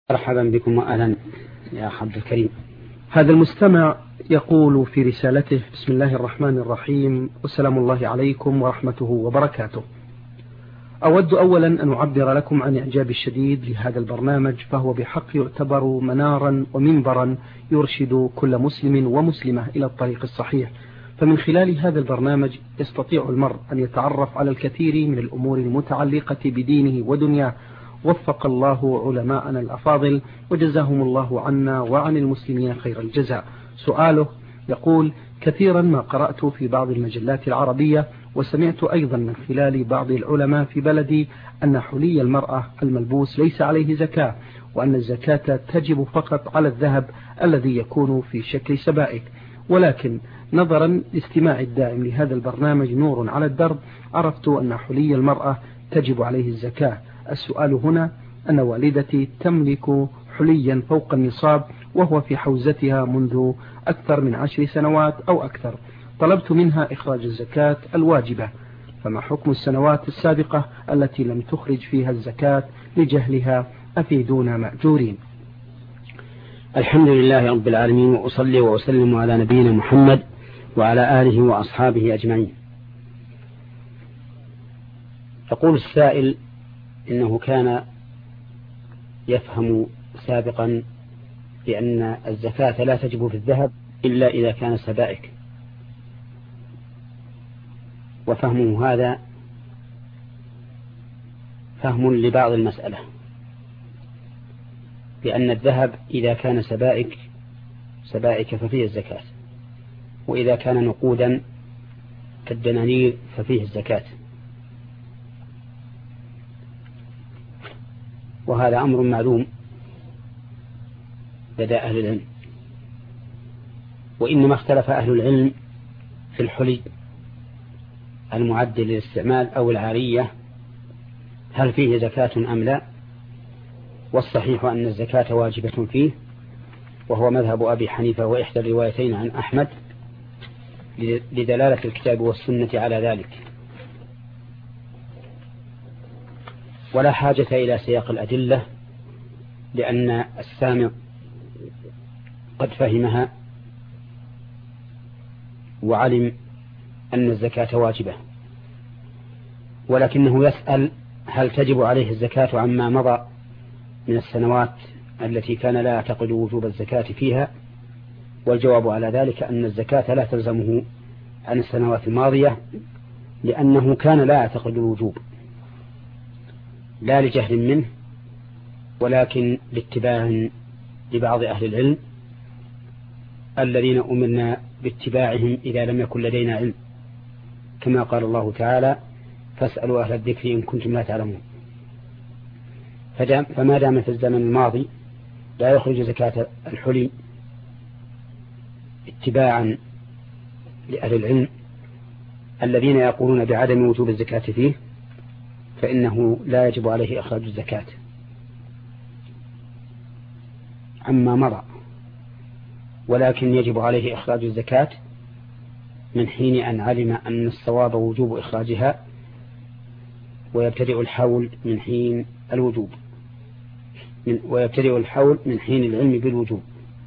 مرحبا بكم وأهلا يا عبد الكريم. هذا المستمع يقول في رسالته: بسم الله الرحمن الرحيم، وسلام الله عليكم ورحمته وبركاته. أود أولا أن أعبر لكم عن إعجابي الشديد لهذا البرنامج، فهو بحق يعتبر منارا ومنبرا يرشد كل مسلم ومسلمة إلى الطريق الصحيح. فمن خلال هذا البرنامج يستطيع المرء أن يتعرف على الكثير من الأمور المتعلقة بدينه ودنياه. وفق الله علماءنا الأفاضل وجزاهم الله عنا وعن المسلمين خير الجزاء. سؤاله يقول: كثيرا ما قرأت في بعض المجلات العربية وسمعت أيضا من خلال بعض العلماء في بلدي أن حلي المرأة الملبوس ليس عليه زكاة، وأن الزكاة تجب فقط على الذهب الذي يكون في شكل سبائك. ولكن نظرا لاستماع الدائم لهذا البرنامج نور على الدرب، عرفت أن حلي المرأة تجب عليه الزكاة. السؤال هنا أن والدتي تملك حليا فوق النصاب، وهو في حوزتها منذ أكثر من 10 سنوات أو أكثر. طلبت منها إخراج الزكاة الواجبة، فما حكم السنوات السابقة التي لم تخرج فيها الزكاة لجهلها؟ أفيدونا مأجورين. الحمد لله رب العالمين، وأصلي وأسلم على نبينا محمد وعلى آله وأصحابه أجمعين. يقول السائل إنه كان يفهم سابقا بأن الزكاة لا تجب في الذهب إلا إذا كان سبائك، وفهمه هذا فهم لبعض المسألة، بأن الذهب إذا كان سبائك ففيه الزكاة، وإذا كان نقودا كالدنانير ففيه الزكاة. وهذا أمر معلوم لدى أهل العلم، وإنما اختلف أهل العلم في الحلي المعد للاستعمال أو العارية هل فيه زكاة أم لا. والصحيح أن الزكاة واجبة فيه، وهو مذهب أبي حنيفة وإحدى الروايتين عن أحمد لدلالة الكتاب والسنة على ذلك، ولا حاجة إلى سياق الأدلة، لأن السامع قد فهمها وعلم أن الزكاة واجبة، ولكنه يسأل هل تجب عليه الزكاة عما مضى من السنوات التي كان لا يعتقد وجوب الزكاة فيها. والجواب على ذلك أن الزكاة لا تلزمه عن السنوات الماضية، لأنه كان لا يعتقد الوجوب، لا لجهل منه، ولكن لاتباع لبعض أهل العلم الذين أمرنا باتباعهم إذا لم يكن لدينا علم، كما قال الله تعالى: فاسألوا أهل الذكر إن كنتم لا تعلمون. فما دام في الزمن الماضي لا يخرج زكاة الحلي اتباعا لأهل العلم الذين يقولون بعدم وجوب الزكاة فيه، فإنه لا يجب عليه إخراج الزكاة عما مضى، ولكن يجب عليه إخراج الزكاة من حين أن علم أن الصواب وجوب إخراجها، ويبتدئ الحول من حين الوجوب، ويبتدئ الحول من حين العلم بالوجوب.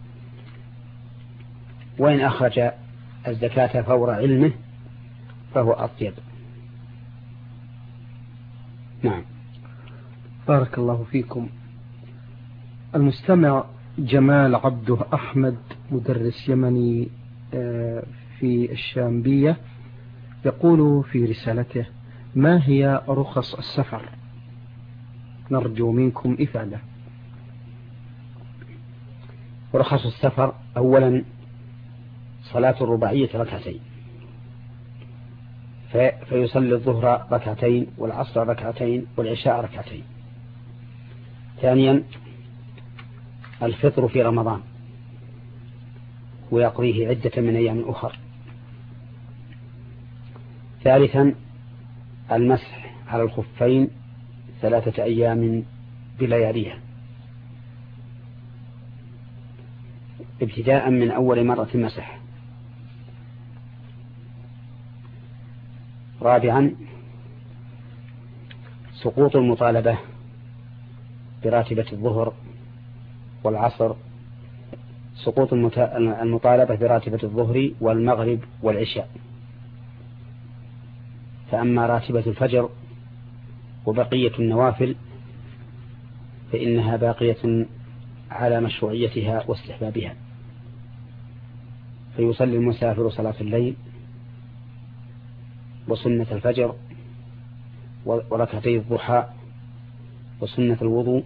وإن أخرج الزكاة فور علمه فهو أطيب. نعم. بارك الله فيكم. المستمع جمال عبده أحمد، مدرس يمني في الشامبية، يقول في رسالته: ما هي رخص السفر؟ نرجو منكم إفادة. رخص السفر: أولا صلاة الرباعية ركعتين، فيصلي الظهر ركعتين والعصر ركعتين والعشاء ركعتين. ثانيا الفطر في رمضان ويقضيه عدة من أيام أخر. ثالثا المسح على الخفين 3 أيام بلياليها، ابتداء من أول مرة مسح. رابعا سقوط المطالبة براتبة الظهر والعصر سقوط المطالبة براتبة الظهر والمغرب والعشاء. فأما راتبة الفجر وبقية النوافل فإنها باقية على مشروعيتها واستحبابها، فيصلي المسافر صلاة الليل وسنة الفجر وركعتي الضحى وسنة الوضوء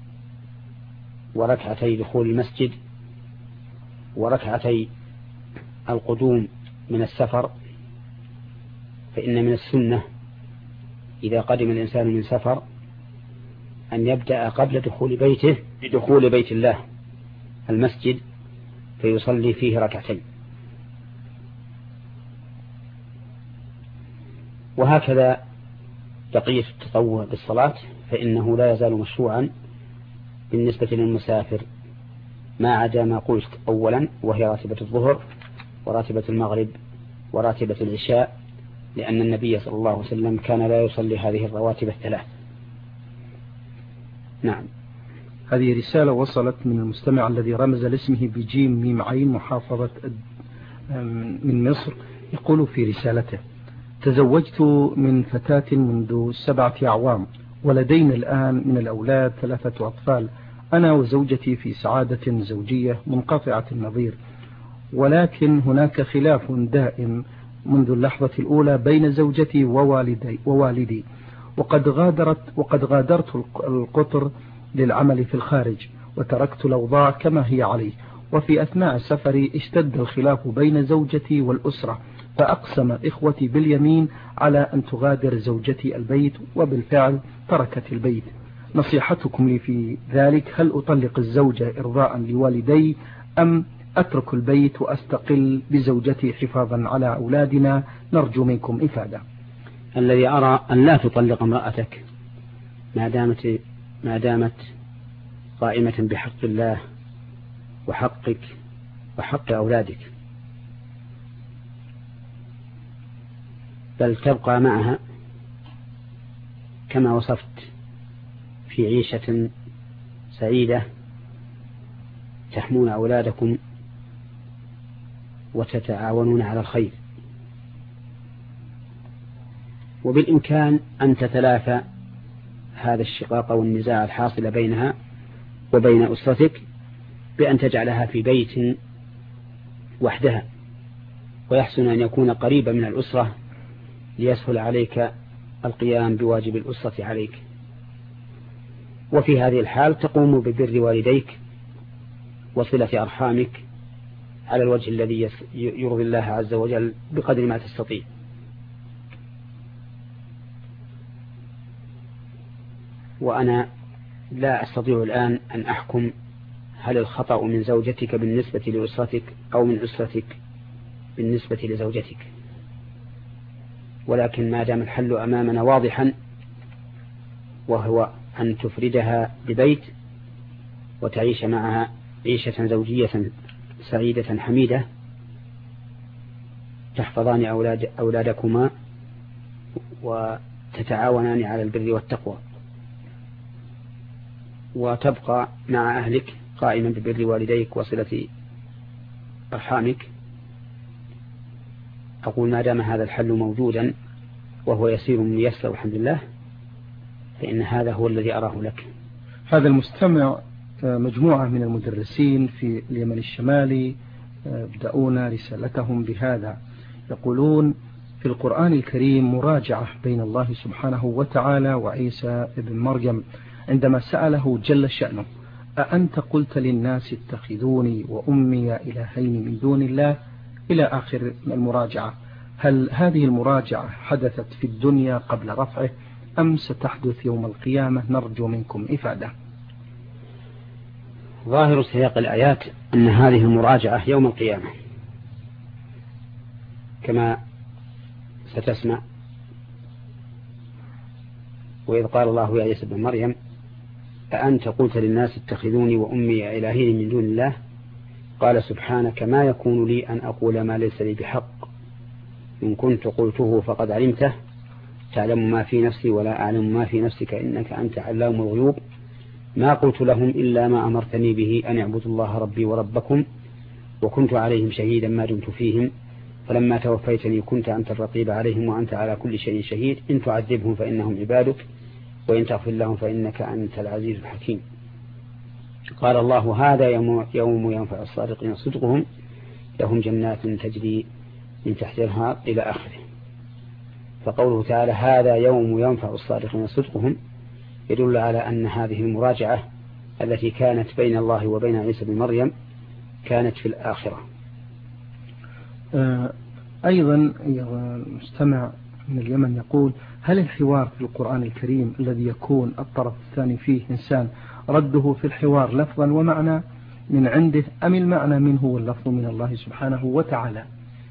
وركعتي دخول المسجد وركعتي القدوم من السفر. فإن من السنة إذا قدم الإنسان من سفر أن يبدأ قبل دخول بيته بدخول بيت الله المسجد فيصلي فيه ركعتين. وهكذا بقية التطوع بالصلاة فإنه لا يزال مشروعا بالنسبة للمسافر ما عدا ما قلت أولا، وهي راتبة الظهر وراتبة المغرب وراتبة العشاء، لأن النبي صلى الله عليه وسلم كان لا يصلي هذه الرواتب الثلاث. نعم. هذه رسالة وصلت من المستمع الذي رمز لاسمه بجيم ميم عين محافظة من مصر. يقول في رسالته: تزوجت من فتاة منذ 7 أعوام ولدينا الآن من الأولاد 3 أطفال. أنا وزوجتي في سعادة زوجية منقطعة النظير، ولكن هناك خلاف دائم منذ اللحظة الأولى بين زوجتي ووالدي وقد غادرت القطر للعمل في الخارج وتركت الأوضاع كما هي عليه. وفي أثناء سفري اشتد الخلاف بين زوجتي والأسرة، فأقسم إخوتي باليمين على أن تغادر زوجتي البيت، وبالفعل تركت البيت. نصيحتكم لي في ذلك: هل أطلق الزوجة إرضاء لوالدي أم أترك البيت وأستقل بزوجتي حفاظا على أولادنا؟ نرجو منكم إفادة. الذي أرى أن لا تطلق امرأتك ما دامت قائمة بحق الله وحقك وحق أولادك، بل تبقى معها كما وصفت في عيشة سعيدة تحمون أولادكم وتتعاونون على الخير. وبالإمكان أن تتلافى هذا الشقاق والنزاع الحاصل بينها وبين أسرتك بأن تجعلها في بيت وحدها، ويحسن أن يكون قريبا من الأسرة ليسهل عليك القيام بواجب الأسرة عليك. وفي هذه الحال تقوم ببر والديك وصلة أرحامك على الوجه الذي يرضي الله عز وجل بقدر ما تستطيع. وأنا لا أستطيع الآن أن أحكم هل الخطأ من زوجتك بالنسبة لأسرتك أو من أسرتك بالنسبة لزوجتك، ولكن ما دام الحل أمامنا واضحا وهو أن تفردها ببيت وتعيش معها عيشة زوجية سعيدة حميدة تحفظان أولادكما وتتعاونان على البر والتقوى، وتبقى مع أهلك قائما ببر والديك وصلة أرحامك. أقول ما دام هذا الحل موجودا وهو يسير ميسر الحمد لله فإن هذا هو الذي أراه لك. هذا المستمع مجموعة من المدرسين في اليمن الشمالي بدأون رسالتهم بهذا، يقولون: في القرآن الكريم مراجعة بين الله سبحانه وتعالى وعيسى ابن مريم عندما سأله جل شأنه: أأنت قلت للناس اتخذوني وأمي إلهين من دون الله، إلى آخر المراجعة. هل هذه المراجعة حدثت في الدنيا قبل رفعه أم ستحدث يوم القيامة؟ نرجو منكم إفادة. ظاهر سياق الآيات أن هذه المراجعة يوم القيامة كما ستسمع: وإذ قال الله يا عيسى ابن مريم أأنت قلت للناس اتخذوني وأمي إلهين من دون الله قال سبحانك ما يكون لي أن أقول ما ليس لي بحق إن كنت قلته فقد علمته تعلم ما في نفسي ولا أعلم ما في نفسك إنك أنت علام الغيوب ما قلت لهم إلا ما أمرتني به أن اعبدوا الله ربي وربكم وكنت عليهم شهيدا ما دمت فيهم فلما توفيتني كنت أنت الرقيب عليهم وأنت على كل شيء شهيد إن تعذبهم فإنهم عبادك وإن تغفر لهم فإنك أنت العزيز الحكيم. قال الله هذا يوم ينفع الصادقين صدقهم لهم جنات تجري من تحتها الأنهار إلى آخره. فقوله تعالى هذا يوم ينفع الصادقين صدقهم يدل على أن هذه المراجعة التي كانت بين الله وبين عيسى بن مريم كانت في الآخرة. أيضا المستمع من اليمن يقول هل الحوار في القرآن الكريم الذي يكون الطرف الثاني فيه إنسان رده في الحوار لفظا ومعنى من عنده أم المعنى منه واللفظ من الله سبحانه وتعالى؟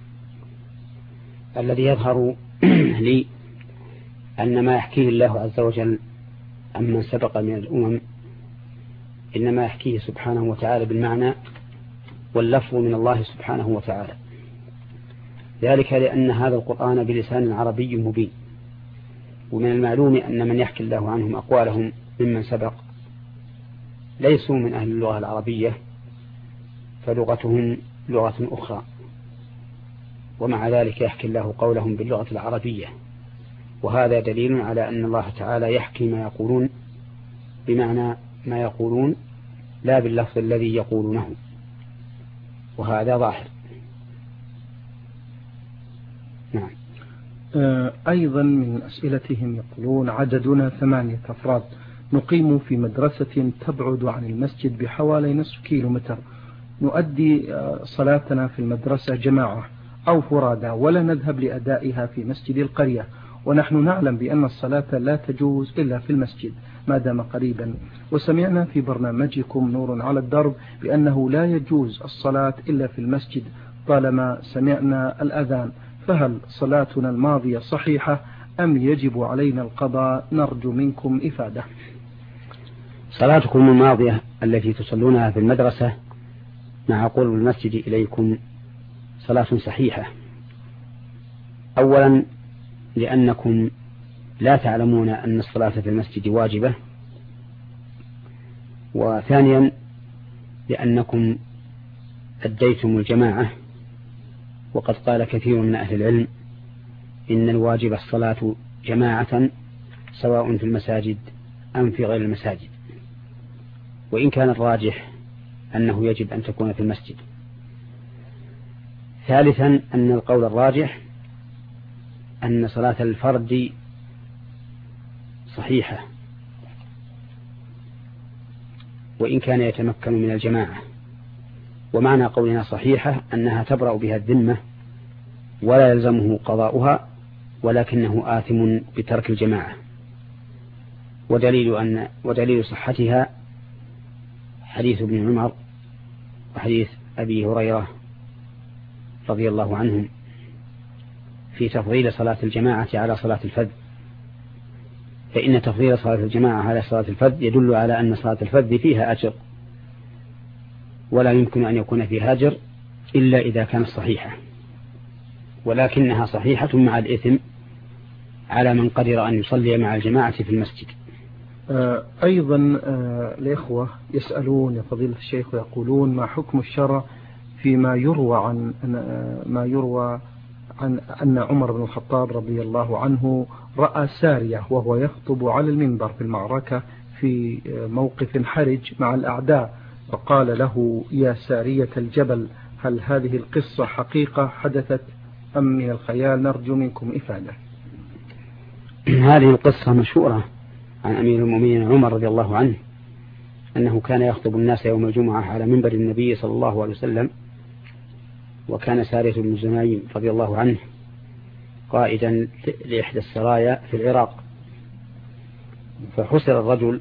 الذي يظهر لي أن ما يحكيه الله عز وجل عمن سبق من الأمم إنما يحكيه سبحانه وتعالى بالمعنى واللفظ من الله سبحانه وتعالى، ذلك لأن هذا القرآن بلسان عربي مبين، ومن المعلوم أن من يحكي الله عنهم أقوالهم ممن سبق ليسوا من أهل اللغة العربية فلغتهم لغة أخرى، ومع ذلك يحكي الله قولهم باللغة العربية، وهذا دليل على أن الله تعالى يحكي ما يقولون بمعنى ما يقولون لا باللفظ الذي يقولونه، وهذا ظاهر. نعم. أيضا من أسئلتهم يقولون عددنا 8 أفراد نقيم في مدرسة تبعد عن المسجد بحوالي نصف كيلومتر، نؤدي صلاتنا في المدرسة جماعة أو فرادى ولا نذهب لأدائها في مسجد القرية، ونحن نعلم بأن الصلاة لا تجوز إلا في المسجد ما دام قريبا، وسمعنا في برنامجكم نور على الدرب بأنه لا يجوز الصلاة إلا في المسجد طالما سمعنا الأذان، فهل صلاتنا الماضية صحيحة أم يجب علينا القضاء؟ نرجو منكم إفادة. صلاتكم الماضية التي تصلونها في المدرسة مع قرب المسجد إليكم صلاة صحيحة، أولا لأنكم لا تعلمون أن الصلاة في المسجد واجبة، وثانيا لأنكم أديتم الجماعة، وقد قال كثير من أهل العلم إن الواجب الصلاة جماعة سواء في المساجد أم في غير المساجد، وإن كان الراجح أنه يجب أن تكون في المسجد. ثالثا أن القول الراجح أن صلاة الفرد صحيحة وإن كان يتمكن من الجماعة، ومعنى قولنا صحيحة أنها تبرأ بها الذمة ولا يلزمه قضاؤها ولكنه آثم بترك الجماعة. ودليل صحتها حديث ابن عمر وحديث أبي هريرة رضي الله عنهم في تفضيل صلاة الجماعة على صلاة الفذ، فإن تفضيل صلاة الجماعة على صلاة الفذ يدل على أن صلاة الفذ فيها أجر، ولا يمكن أن يكون فيها أجر إلا إذا كانت صحيحة، ولكنها صحيحة مع الإثم على من قدر أن يصلي مع الجماعة في المسجد. أيضا الإخوة يسألون يا فضيلة الشيخ ويقولون ما حكم الشرع فيما يروى عن أن عمر بن الخطاب رضي الله عنه رأى سارية وهو يخطب على المنبر في المعركة في موقف حرج مع الأعداء، فقال له يا سارية الجبل، هل هذه القصة حقيقة حدثت أم من الخيال؟ نرجو منكم إفادة. هذه القصة مشهورة عن أمير المؤمنين عمر رضي الله عنه أنه كان يخطب الناس يوم الجمعة على منبر النبي صلى الله عليه وسلم، وكان سارية بن زنايم رضي الله عنه قائدا لإحدى السرايا في العراق، فحسر الرجل،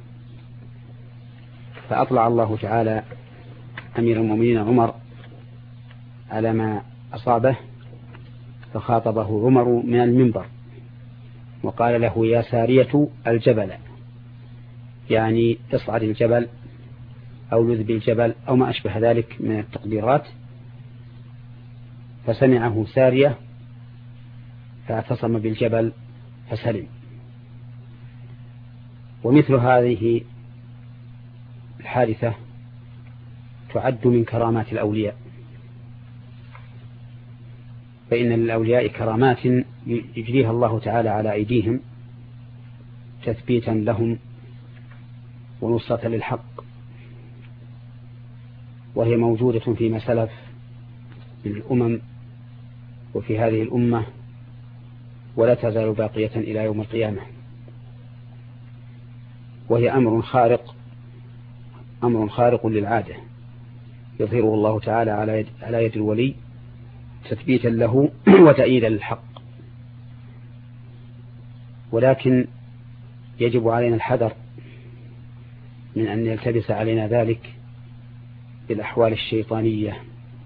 فأطلع الله تعالى أمير المؤمنين عمر على ما أصابه، فخاطبه عمر من المنبر وقال له يا سارية الجبل، يعني اصعد الجبل أو لذ بالجبل أو ما أشبه ذلك من التقديرات، فسمعه سارية فاعتصم بالجبل فسلم. ومثل هذه الحادثة تعد من كرامات الأولياء، فإن للأولياء كرامات يجريها الله تعالى على أيديهم تثبيتا لهم ونصرة للحق، وهي موجودة فيما سلف من الأمم وفي هذه الأمة، ولا تزال باقية إلى يوم القيامة، وهي أمر خارق للعادة يظهره الله تعالى على يد الولي تثبيتا له وتأييدا للحق. ولكن يجب علينا الحذر من أن يلتبس علينا ذلك بالأحوال الشيطانية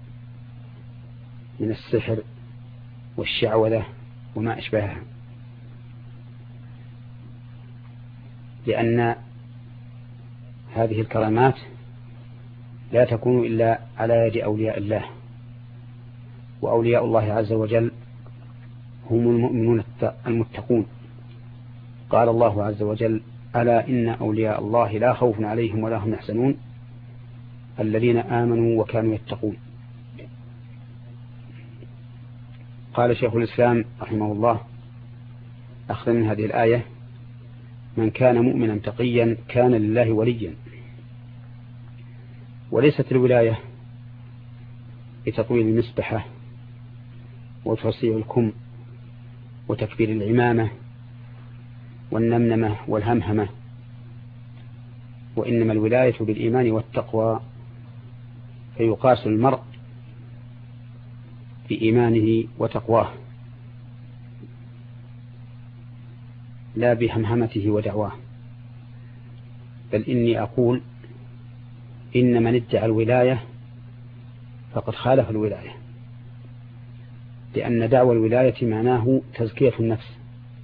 من السحر والشعوذة وما أشبهها، لأن هذه الكرامات لا تكون إلا على يد أولياء الله، وأولياء الله عز وجل هم المؤمنون المتقون. قال الله عز وجل: ألا إن أولياء الله لا خوف عليهم ولا هم يحزنون الذين آمنوا وكانوا يتقون. قال شيخ الإسلام رحمه الله أخذ من هذه الآية: من كان مؤمنا تقيا كان لله وليا. وليست الولاية بتطويل المسبحة وتوسيع الكم وتكبير العمامة والنمنمة والهمهمة، وإنما الولاية بالإيمان والتقوى، فيقاس المرء بإيمانه وتقواه لا بهمهمته ودعواه. بل إني أقول إن من ادعى الولاية فقد خالف الولاية، لأن دعوى الولاية معناه تزكية النفس،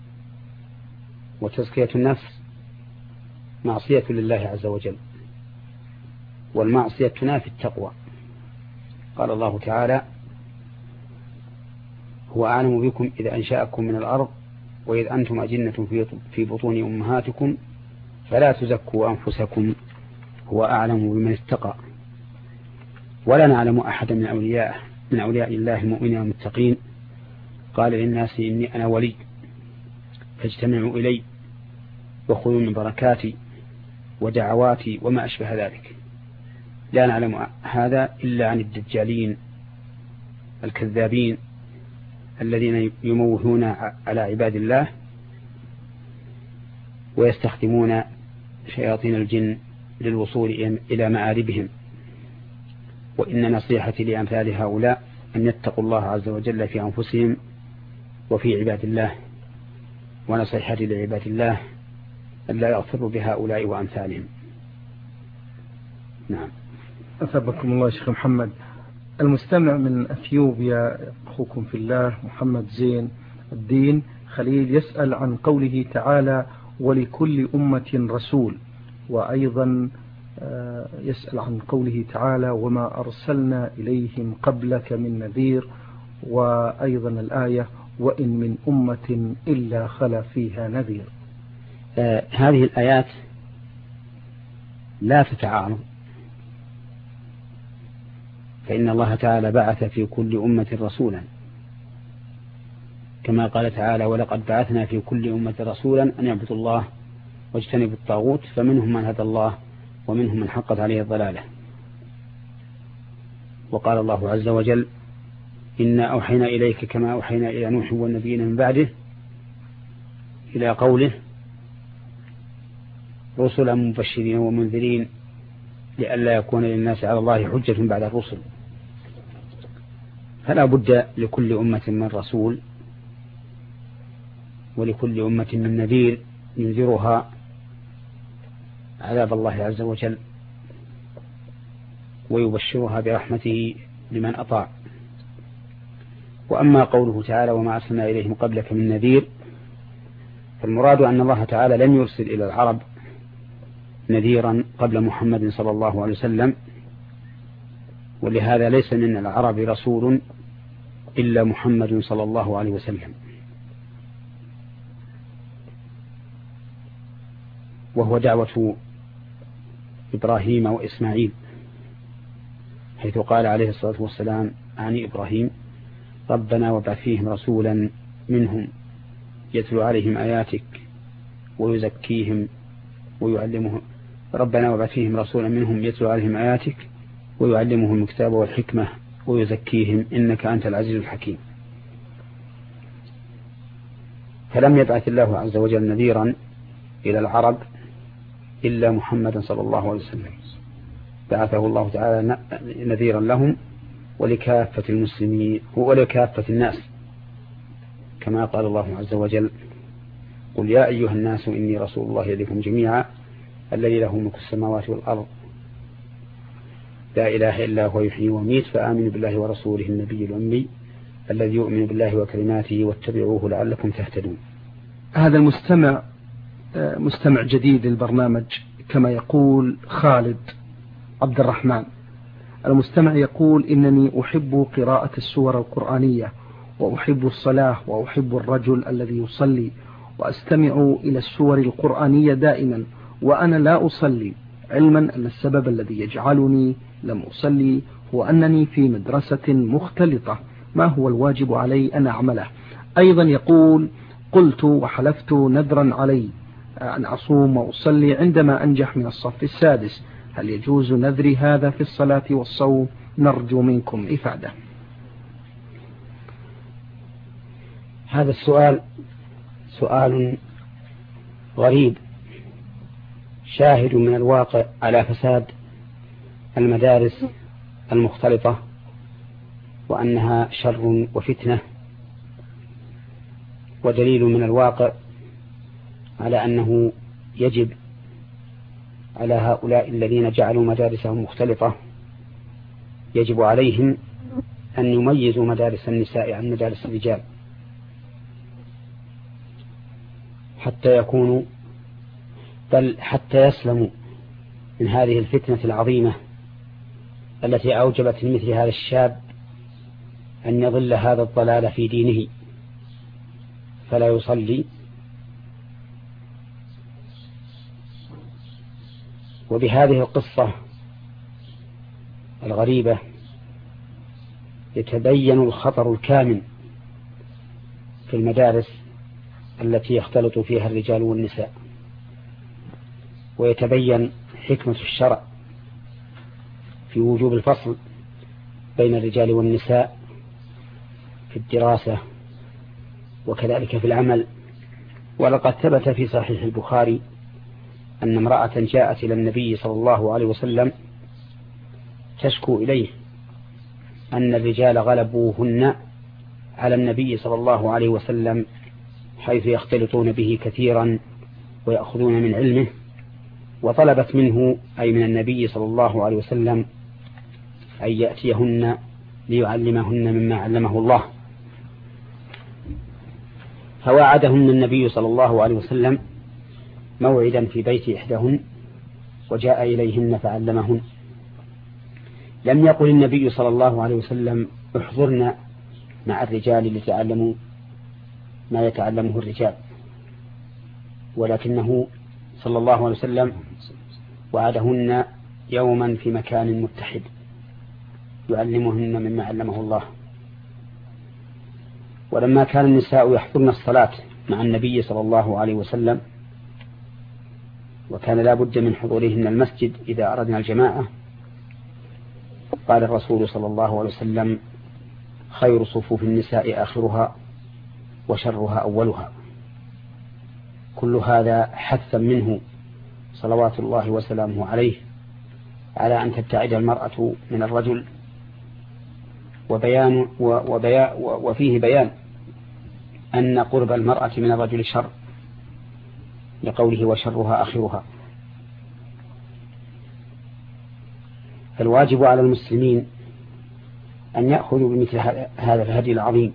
وتزكية النفس معصية لله عز وجل، والمعصية تنافي التقوى. قال الله تعالى: هو أعلم بكم إذا أنشأكم من الأرض وإذ أنتم أجنة في بطون أمهاتكم فلا تزكوا أنفسكم هو أعلم بمن اتقى. ولا نعلم أحدا من أولياء الله المؤمنين المتقين قال للناس إني أنا ولي فاجتمعوا إلي وخذوا من بركاتي ودعواتي وما أشبه ذلك. لا نعلم هذا إلا عن الدجالين الكذابين الذين يموهون على عباد الله ويستخدمون شياطين الجن للوصول إلى مآربهم. وإن نصيحتي لأمثال هؤلاء أن يتقوا الله عز وجل في أنفسهم وفي عباد الله، ونصيحتي لعباد الله أن لا يغفروا بهؤلاء وأمثالهم. نعم. أثبكم الله شيخ محمد. المستمع من أثيوبيا أخوكم في الله محمد زين الدين خليل يسأل عن قوله تعالى: ولكل أمة رسول، وأيضا يسأل عن قوله تعالى: وما أرسلنا إليهم قبلك من نذير، وأيضا الآية: وإن من أمة إلا خلا فيها نذير. هذه الآيات لا تتعارض، فإن الله تعالى بعث في كل أمة رسولا، كما قال تعالى: ولقد بعثنا في كل أمة رسولا أن يعبدوا الله واجتنبوا الطاغوت فمنهم من هدى الله ومنهم من حقت عليه الضلالة. وقال الله عز وجل: إنا أوحينا إليك كما أوحينا إلى نوح والنبيين من بعده، إلى قوله: رسلا مبشرين ومنذرين لئلا يكون للناس على الله حجة بعد الرسل. فلا بد لكل أمة من رسول، ولكل أمة من نذير ينذرها عذاب الله عز وجل ويبشرها برحمته لمن أطاع. وأما قوله تعالى: وما أرسلنا إليهم قبلك من نذير، فالمراد أن الله تعالى لم يرسل إلى العرب نذيرا قبل محمد صلى الله عليه وسلم، ولهذا ليس من العرب رسول إلا محمد صلى الله عليه وسلم، وهو دعوة إبراهيم وإسماعيل، حيث قال عليه الصلاة والسلام عن إبراهيم: ربنا وابعث فيهم رسولا منهم يتلو عليهم آياتك ويزكيهم ويعلمهم ربنا وابعث فيهم رسولا منهم يتلو عليهم آياتك ويعلمهم الكتاب والحكمة ويزكيهم إنك أنت العزيز الحكيم. فلم يبعث الله عز وجل نذيرا إلى العرب إلا محمدا صلى الله عليه وسلم، بعثه الله تعالى نذيرا لهم ولكافة المسلمين ولكافة الناس، كما قال الله عز وجل: قل يا أيها الناس إني رسول الله إليكم جميعا الذي له ملك السماوات والأرض لا إله إلا هو يحيي ويميت فآمنوا بالله ورسوله النبي الأمي الذي يؤمن بالله وكلماته واتبعوه لعلكم تهتدون. هذا المستمع مستمع جديد للبرنامج، كما يقول خالد عبد الرحمن. المستمع يقول: إنني أحب قراءة السور القرآنية، وأحب الصلاة، وأحب الرجل الذي يصلي، وأستمع إلى السور القرآنية دائما وأنا لا أصلي، علما أن السبب الذي يجعلني لم أصلي هو أنني في مدرسة مختلطة. ما هو الواجب علي أن أعمله؟ أيضا يقول: قلت وحلفت نذرا علي أن أصوم وأصلي عندما أنجح من الصف السادس، هل يجوز نذري هذا في الصلاة والصوم؟ نرجو منكم إفادة. هذا السؤال سؤال غريب شاهد من الواقع على فساد المدارس المختلطة وأنها شر وفتنة، ودليل من الواقع على أنه يجب على هؤلاء الذين جعلوا مدارسهم مختلطة، يجب عليهم أن يميزوا مدارس النساء عن مدارس الرجال حتى يكونوا بل حتى يسلموا من هذه الفتنة العظيمة التي أوجبت لمثل هذا الشاب أن يضل هذا الضلال في دينه فلا يصلي. وبهذه القصة الغريبة يتبين الخطر الكامن في المدارس التي يختلط فيها الرجال والنساء، ويتبين حكمة الشرع في وجوب الفصل بين الرجال والنساء في الدراسة وكذلك في العمل. ولقد ثبت في صحيح البخاري أن امرأة جاءت إلى النبي صلى الله عليه وسلم تشكو إليه أن الرجال غلبوهن على النبي صلى الله عليه وسلم، حيث يختلطون به كثيرا ويأخذون من علمه، وطلبت منه أي من النبي صلى الله عليه وسلم أن يأتيهن ليعلمهن مما علمه الله. فوعدهن النبي صلى الله عليه وسلم موعدا في بيت إحداهن وجاء إليهن فعلمهن. لم يقل النبي صلى الله عليه وسلم احضرنا مع الرجال لتعلموا ما يتعلمه الرجال، ولكنه صلى الله عليه وسلم وعدهن يوما في مكان متحد يعلمهن مما علمه الله. ولما كان النساء يحضرن الصلاة مع النبي صلى الله عليه وسلم وكان لا بد من حضورهن المسجد إذا أردنا الجماعة، قال الرسول صلى الله عليه وسلم: خير صفوف النساء آخرها وشرها أولها. كل هذا حثا منه صلوات الله وسلامه عليه على أن تبتعد المرأة من الرجل، وفيه بيان أن قرب المرأة من الرجل شر، لقوله وشرها آخرها. فالواجب على المسلمين أن يأخذوا بمثل هذا الهدي العظيم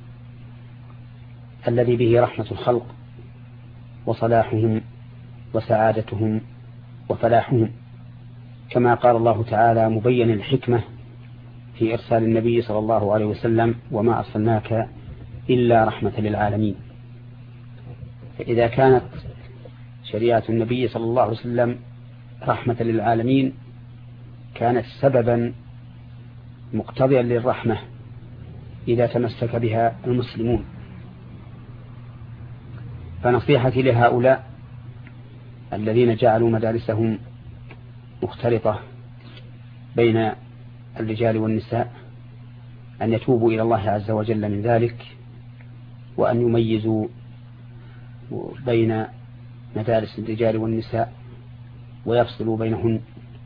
الذي به رحمة الخلق وصلاحهم وسعادتهم وفلاحهم، كما قال الله تعالى مبين الحكمة في إرسال النبي صلى الله عليه وسلم: وما أرسلناك إلا رحمة للعالمين. فإذا كانت شريعة النبي صلى الله عليه وسلم رحمة للعالمين كانت سببا مقتضيا للرحمة إذا تمسك بها المسلمون. فنصيحتي لهؤلاء الذين جعلوا مدارسهم مختلطة بين الرجال والنساء أن يتوبوا إلى الله عز وجل من ذلك، وأن يميزوا بين مدارس الرجال والنساء ويفصلوا بينهن،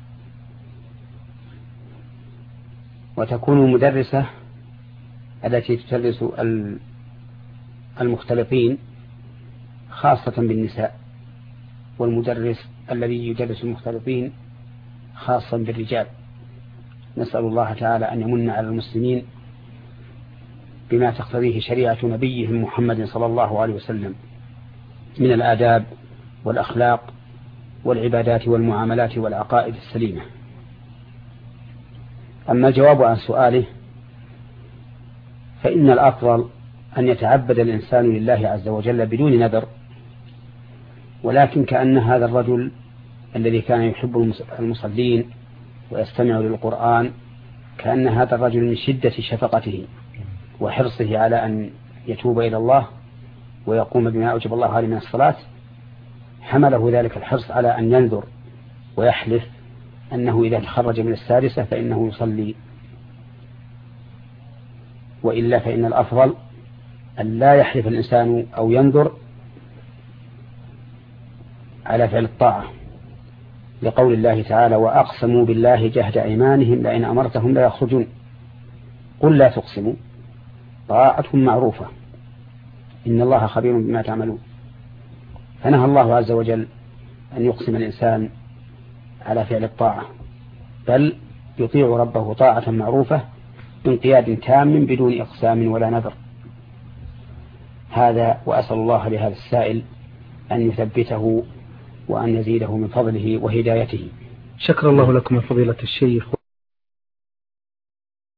وتكون المدرسة التي تدرس المختلطين خاصة بالنساء، والمدرس الذي يدرس المختلطين خاصا بالرجال. نسأل الله تعالى أن يمن على المسلمين بما تقتضيه شريعة نبيهم محمد صلى الله عليه وسلم من الآداب والأخلاق والعبادات والمعاملات والعقائد السليمة. أما الجواب عن سؤاله، فإن الأفضل أن يتعبد الإنسان لله عز وجل بدون نذر، ولكن كأن هذا الرجل الذي كان يحب المصلين ويستمع للقرآن، كأن هذا الرجل من شدة شفقته وحرصه على أن يتوب إلى الله ويقوم بما أوجب الله عليه من الصلاة، حمله ذلك الحرص على أن ينذر ويحلف أنه إذا تخرج من السادسة فإنه يصلي، وإلا فإن الأفضل أن لا يحلف الإنسان أو ينذر على فعل الطاعة، لقول الله تعالى: وأقسموا بالله جهد أيمانهم لئن أمرتهم لا يخرجون قل لا تقسموا طاعتهم معروفة إن الله خبير بما تعملون. فنهى الله عز وجل أن يقسم الإنسان على فعل الطاعة، بل يطيع ربه طاعة معروفة بانقياد تام بدون إقسام ولا نذر. هذا، وأسأل الله لهذا السائل أن يثبته وأن يزيده من فضله وهدايته. شكر الله لكم يا فضيلة الشيخ.